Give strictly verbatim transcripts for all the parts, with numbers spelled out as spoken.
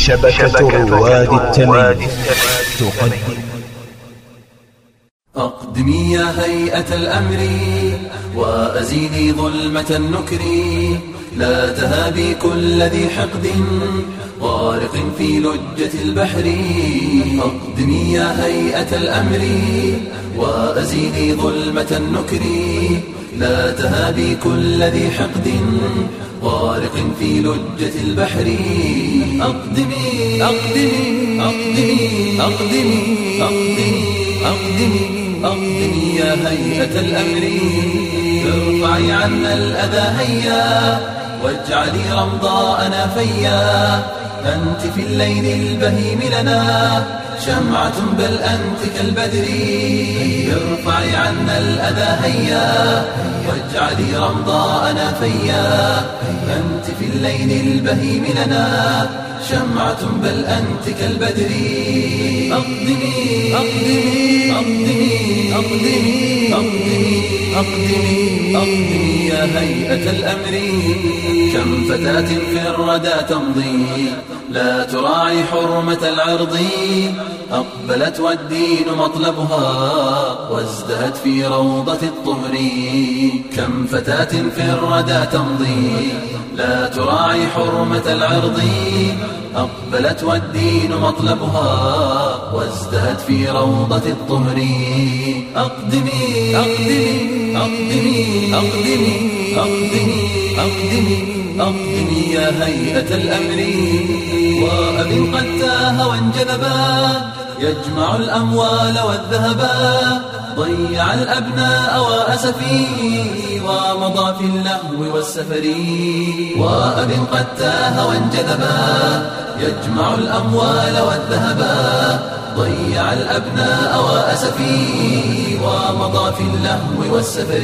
شبكة رواد التمييز تقدم. أقدمي يا هيئة الأمر وأزيلي ظلمة النكر، لا تهابي كل ذي حقد غارق في لجة البحر. أقدمي يا هيئة الأمر وأزيلي ظلمة النكر، لا تهابي كل ذي حقد غارق في لجة البحر. أقدمي أقدمي أقدمي أقدمي أقدمي أقدمي أقدمي يا هيئة الأمر، ارفعي عنا الأذى هيا واجعلي رمضاءنا فيا. أنت في الليل البهيم لنا شمعة بل أنت كالبدر، ارفعي عنا الأذى هيا واجعلي رمضاءنا فيا. أنت في الليل البهيم لنا شمعة بل أنت كالبدر. أقدمي أقدمي أقدمي أقدمي أقدمي أقدمي أقدمي يا هيئة الأمر. كم فتاة في الردى تمضي لا تراعي حرمة العرض، أقبلت والدين مطلبها وازدهت في روضة الطهر. كم فتاة في الردى تمضي لا تراعي حرمة العرض، أقبلت والدين مطلبها وازدهت في روضة الطهر. أقدمي أقدمي أقدمي أقدمي أقدمي أقدمي أقدمي يا هيئة الأمر. وأب قد تاه وانجذبا يجمع الأموال والذهبا، ضيع الأبناء وأسفي ومضى في اللهو والسفر. وأب قد تاه وانجذبا يجمع الأموال والذهبا، ضيع الأبناء وأسفي ومضى في اللهو والسفر.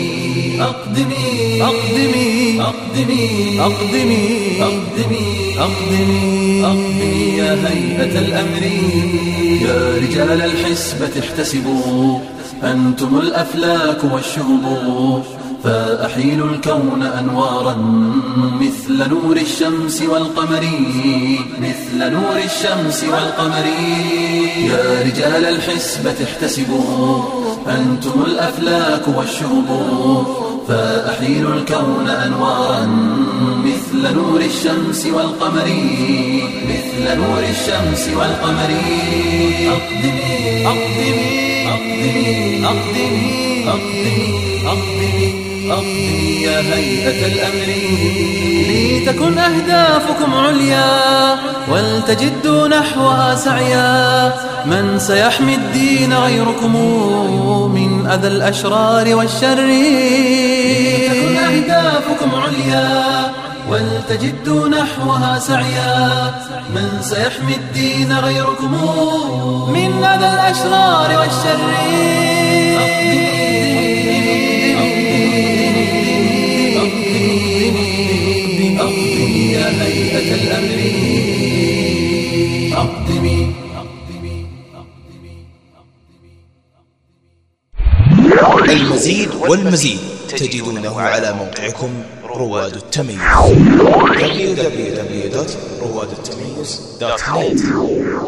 أقدمي أقدمي أقدمي أقدمي أقدمي أقدمي أقدمي يا هيئة الأمر. يا رجال الحسبة احتسبوا أنتم الأفلاك والشهب، فأحيلوا الكون أنوارا مثل نور الشمس والقمر، مثل نور الشمس والقمر. يا رجال الحسبة احتسبوا أنتم الأفلاك والشهب، فأحيلوا الكون أنوارا مثل نور الشمس والقمر، مثل نور الشمس والقمر. أقدمي أقدمي أقدمي أقدمي أقدمي أقدمي أقدمي يا هيئة الأمر. لتكن أهدافكم عليا ولتجدوا نحوها سعيا، من سيحمي الدين غيركم من أذى الأشرار والشر. لتكن أهدافكم عليا ولتجدوا نحوها سعيا، من سيحمي الدين غيركم من أذى الأشرار والشر. أقدمي يا هيئة الأمر. أقدمي المزيد والمزيد تجدونه على موقعكم رواد التمييز دبليو دبليو دبليو دوت رواد التمييز دوت نت.